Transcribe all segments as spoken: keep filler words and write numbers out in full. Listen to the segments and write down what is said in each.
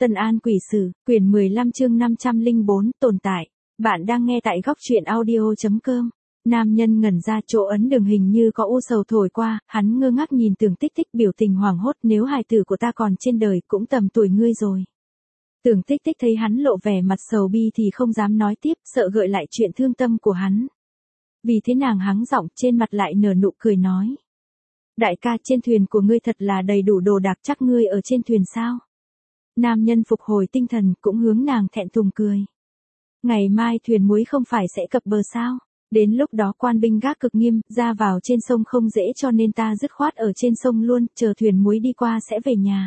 Tân An Quỷ Sử, quyển mười lăm chương năm trăm lẻ bốn, tồn tại. Bạn đang nghe tại góc truyện audio.com. Nam nhân ngẩn ra, chỗ ấn đường hình như có u sầu thổi qua, hắn ngơ ngác nhìn Tưởng Tích Tích, biểu tình hoảng hốt, nếu hài tử của ta còn trên đời cũng tầm tuổi ngươi rồi. Tưởng Tích Tích thấy hắn lộ vẻ mặt sầu bi thì không dám nói tiếp, sợ gợi lại chuyện thương tâm của hắn. Vì thế nàng hắng giọng, trên mặt lại nở nụ cười nói: Đại ca, trên thuyền của ngươi thật là đầy đủ đồ đạc, chắc ngươi ở trên thuyền sao? Nam nhân phục hồi tinh thần, cũng hướng nàng thẹn thùng cười. Ngày mai thuyền muối không phải sẽ cập bờ sao? Đến lúc đó quan binh gác cực nghiêm, ra vào trên sông không dễ, cho nên ta dứt khoát ở trên sông luôn, chờ thuyền muối đi qua sẽ về nhà.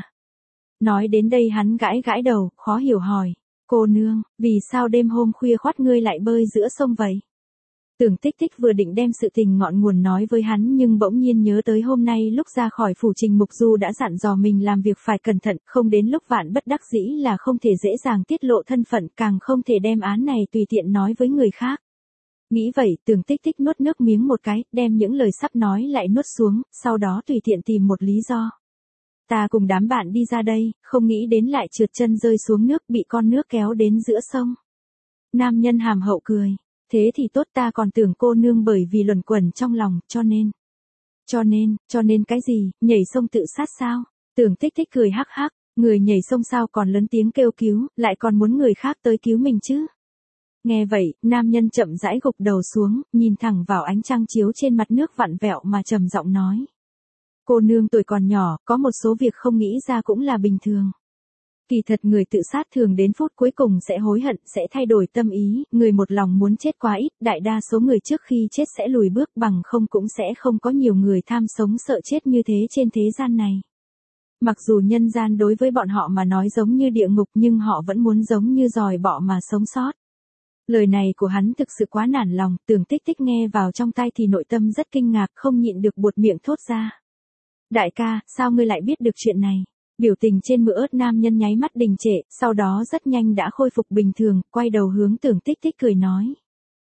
Nói đến đây hắn gãi gãi đầu, khó hiểu hỏi: Cô nương, vì sao đêm hôm khuya khoắt ngươi lại bơi giữa sông vậy? Tưởng Tích Tích vừa định đem sự tình ngọn nguồn nói với hắn, nhưng bỗng nhiên nhớ tới hôm nay lúc ra khỏi phủ Trình Mục Du đã dặn dò mình làm việc phải cẩn thận, không đến lúc vạn bất đắc dĩ là không thể dễ dàng tiết lộ thân phận, càng không thể đem án này tùy tiện nói với người khác. Nghĩ vậy, Tưởng Tích Tích nuốt nước miếng một cái, đem những lời sắp nói lại nuốt xuống, sau đó tùy tiện tìm một lý do. Ta cùng đám bạn đi ra đây, không nghĩ đến lại trượt chân rơi xuống nước, bị con nước kéo đến giữa sông. Nam nhân hàm hậu cười. Thế thì tốt, ta còn tưởng cô nương bởi vì luẩn quẩn trong lòng, cho nên. Cho nên, cho nên cái gì, nhảy sông tự sát sao? Tưởng Tích Tích cười hắc hắc, người nhảy sông sao còn lớn tiếng kêu cứu, lại còn muốn người khác tới cứu mình chứ? Nghe vậy, nam nhân chậm rãi gục đầu xuống, nhìn thẳng vào ánh trăng chiếu trên mặt nước vặn vẹo mà trầm giọng nói. Cô nương tuổi còn nhỏ, có một số việc không nghĩ ra cũng là bình thường. Kỳ thật người tự sát thường đến phút cuối cùng sẽ hối hận, sẽ thay đổi tâm ý, người một lòng muốn chết quá ít, đại đa số người trước khi chết sẽ lùi bước, bằng không cũng sẽ không có nhiều người tham sống sợ chết như thế trên thế gian này. Mặc dù nhân gian đối với bọn họ mà nói giống như địa ngục, nhưng họ vẫn muốn giống như giòi bọ mà sống sót. Lời này của hắn thực sự quá nản lòng, Tưởng Tích Tích nghe vào trong tai thì nội tâm rất kinh ngạc, không nhịn được buột miệng thốt ra. Đại ca, sao ngươi lại biết được chuyện này? Biểu tình trên mỡ ớt nam nhân nháy mắt đình trệ, sau đó rất nhanh đã khôi phục bình thường, quay đầu hướng Tưởng Tích Tích cười nói.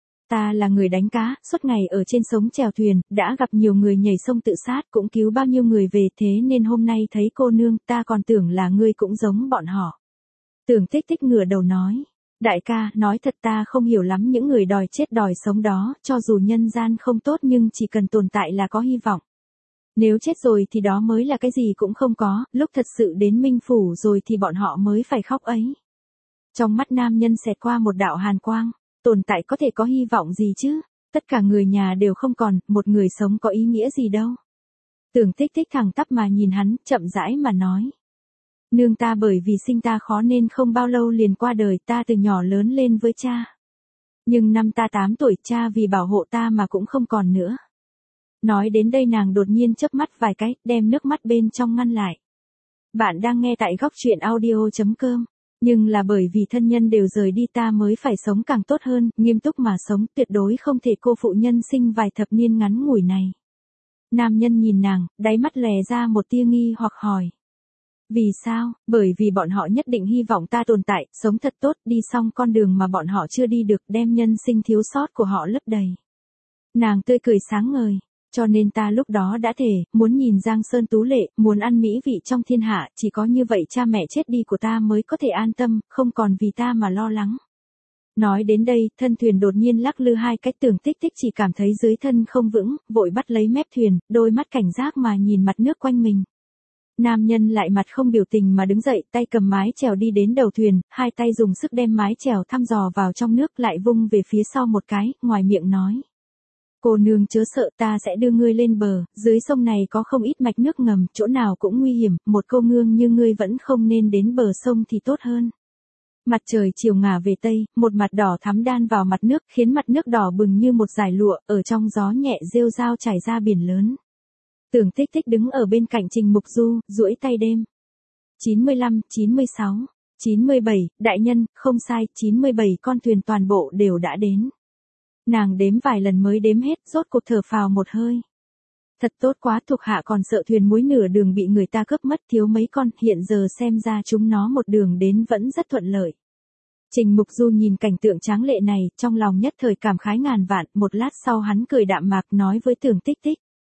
Ta là người đánh cá, suốt ngày ở trên sống chèo thuyền, đã gặp nhiều người nhảy sông tự sát, cũng cứu bao nhiêu người về, thế nên hôm nay thấy cô nương, ta còn tưởng là ngươi cũng giống bọn họ. Tưởng Tích Tích ngửa đầu nói. Đại ca, nói thật ta không hiểu lắm những người đòi chết đòi sống đó, cho dù nhân gian không tốt nhưng chỉ cần tồn tại là có hy vọng. Nếu chết rồi thì đó mới là cái gì cũng không có, lúc thật sự đến minh phủ rồi thì bọn họ mới phải khóc ấy. Trong mắt nam nhân xẹt qua một đạo hàn quang, tồn tại có thể có hy vọng gì chứ, tất cả người nhà đều không còn, một người sống có ý nghĩa gì đâu. Tưởng Tích Tích thẳng tắp mà nhìn hắn, chậm rãi mà nói. Nương ta bởi vì sinh ta khó nên không bao lâu liền qua đời, ta từ nhỏ lớn lên với cha. Nhưng năm ta tám tuổi, cha vì bảo hộ ta mà cũng không còn nữa. Nói đến đây nàng đột nhiên chớp mắt vài cái, đem nước mắt bên trong ngăn lại. Bạn đang nghe tại góc truyện audio.com. Nhưng là bởi vì thân nhân đều rời đi ta mới phải sống càng tốt hơn, nghiêm túc mà sống, tuyệt đối không thể cô phụ nhân sinh vài thập niên ngắn ngủi này. Nam nhân nhìn nàng, đáy mắt lè ra một tia nghi hoặc hỏi. Vì sao? Bởi vì bọn họ nhất định hy vọng ta tồn tại, sống thật tốt, đi xong con đường mà bọn họ chưa đi được, đem nhân sinh thiếu sót của họ lấp đầy. Nàng tươi cười sáng ngời. Cho nên ta lúc đó đã thề, muốn nhìn Giang Sơn tú lệ, muốn ăn mỹ vị trong thiên hạ, chỉ có như vậy cha mẹ chết đi của ta mới có thể an tâm, không còn vì ta mà lo lắng. Nói đến đây, thân thuyền đột nhiên lắc lư hai cách, Tưởng Tích Tích chỉ cảm thấy dưới thân không vững, vội bắt lấy mép thuyền, đôi mắt cảnh giác mà nhìn mặt nước quanh mình. Nam nhân lại mặt không biểu tình mà đứng dậy, tay cầm mái chèo đi đến đầu thuyền, hai tay dùng sức đem mái chèo thăm dò vào trong nước, lại vung về phía sau một cái, ngoài miệng nói. Cô nương chớ sợ, ta sẽ đưa ngươi lên bờ, dưới sông này có không ít mạch nước ngầm, chỗ nào cũng nguy hiểm, một cô nương như ngươi vẫn không nên đến bờ sông thì tốt hơn. Mặt trời chiều ngả về tây, một mặt đỏ thắm đan vào mặt nước, khiến mặt nước đỏ bừng như một dải lụa, ở trong gió nhẹ rêu rao trải ra biển lớn. Tưởng Tích Tích đứng ở bên cạnh Trình Mục Du, duỗi tay đêm. chín mươi lăm, chín mươi sáu, chín mươi bảy, đại nhân, không sai, chín mươi bảy con thuyền toàn bộ đều đã đến. Nàng đếm vài lần mới đếm hết, rốt cuộc thở phào một hơi. Thật tốt quá, thuộc hạ còn sợ thuyền muối nửa đường bị người ta cướp mất, thiếu mấy con, hiện giờ xem ra chúng nó một đường đến vẫn rất thuận lợi. Trình Mục Du nhìn cảnh tượng tráng lệ này, trong lòng nhất thời cảm khái ngàn vạn, một lát sau hắn cười đạm mạc nói với Tưởng Tích Tích.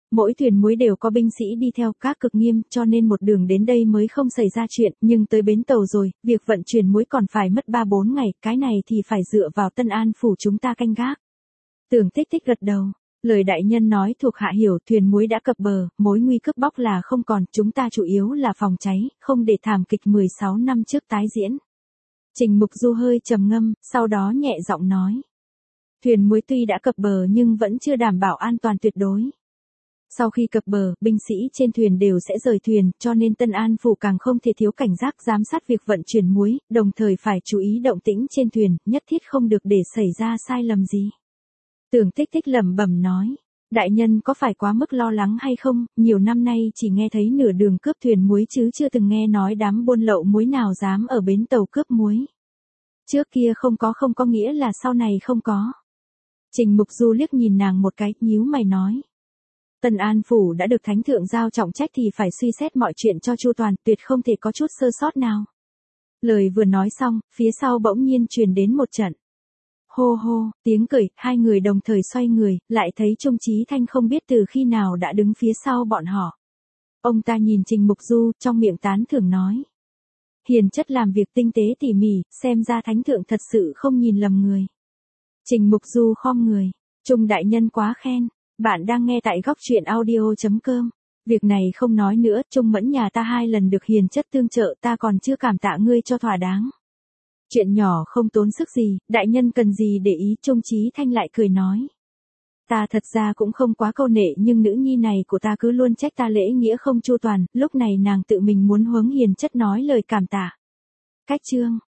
Mỗi thuyền muối đều có binh sĩ đi theo, các cực nghiêm, cho nên một đường đến đây mới không xảy ra chuyện, nhưng tới bến tàu rồi, việc vận chuyển muối còn phải mất ba bốn ngày, cái này thì phải dựa vào Tân An phủ chúng ta canh gác. Tưởng Tích Tích gật đầu, lời đại nhân nói thuộc hạ hiểu, thuyền muối đã cập bờ, mối nguy cướp bóc là không còn, chúng ta chủ yếu là phòng cháy, không để thảm kịch mười sáu năm trước tái diễn. Trình Mục Du hơi trầm ngâm, sau đó nhẹ giọng nói. Thuyền muối tuy đã cập bờ nhưng vẫn chưa đảm bảo an toàn tuyệt đối. Sau khi cập bờ, binh sĩ trên thuyền đều sẽ rời thuyền, cho nên Tân An phủ càng không thể thiếu cảnh giác giám sát việc vận chuyển muối, đồng thời phải chú ý động tĩnh trên thuyền, nhất thiết không được để xảy ra sai lầm gì. Tưởng Tích Tích lẩm bẩm nói, đại nhân có phải quá mức lo lắng hay không, nhiều năm nay chỉ nghe thấy nửa đường cướp thuyền muối chứ chưa từng nghe nói đám buôn lậu muối nào dám ở bến tàu cướp muối. Trước kia không có không có nghĩa là sau này không có. Trình Mục Du liếc nhìn nàng một cái, nhíu mày nói. Tân An phủ đã được thánh thượng giao trọng trách thì phải suy xét mọi chuyện cho chu toàn, tuyệt không thể có chút sơ sót nào. Lời vừa nói xong, phía sau bỗng nhiên truyền đến một trận. Hô hô, tiếng cười, hai người đồng thời xoay người, lại thấy Trung Chí Thanh không biết từ khi nào đã đứng phía sau bọn họ. Ông ta nhìn Trình Mục Du, trong miệng tán thưởng nói. Hiền chất làm việc tinh tế tỉ mỉ, xem ra thánh thượng thật sự không nhìn lầm người. Trình Mục Du khom người, Trung đại nhân quá khen, bạn đang nghe tại góc truyện audio chấm com. Việc này không nói nữa, Trung Mẫn nhà ta hai lần được hiền chất tương trợ, ta còn chưa cảm tạ ngươi cho thỏa đáng. Chuyện nhỏ không tốn sức gì, đại nhân cần gì để ý, Trung Chí Thanh lại cười nói. Ta thật ra cũng không quá câu nệ nhưng nữ nhi này của ta cứ luôn trách ta lễ nghĩa không chu toàn, lúc này nàng tự mình muốn hướng hiền chất nói lời cảm tạ. Cách chương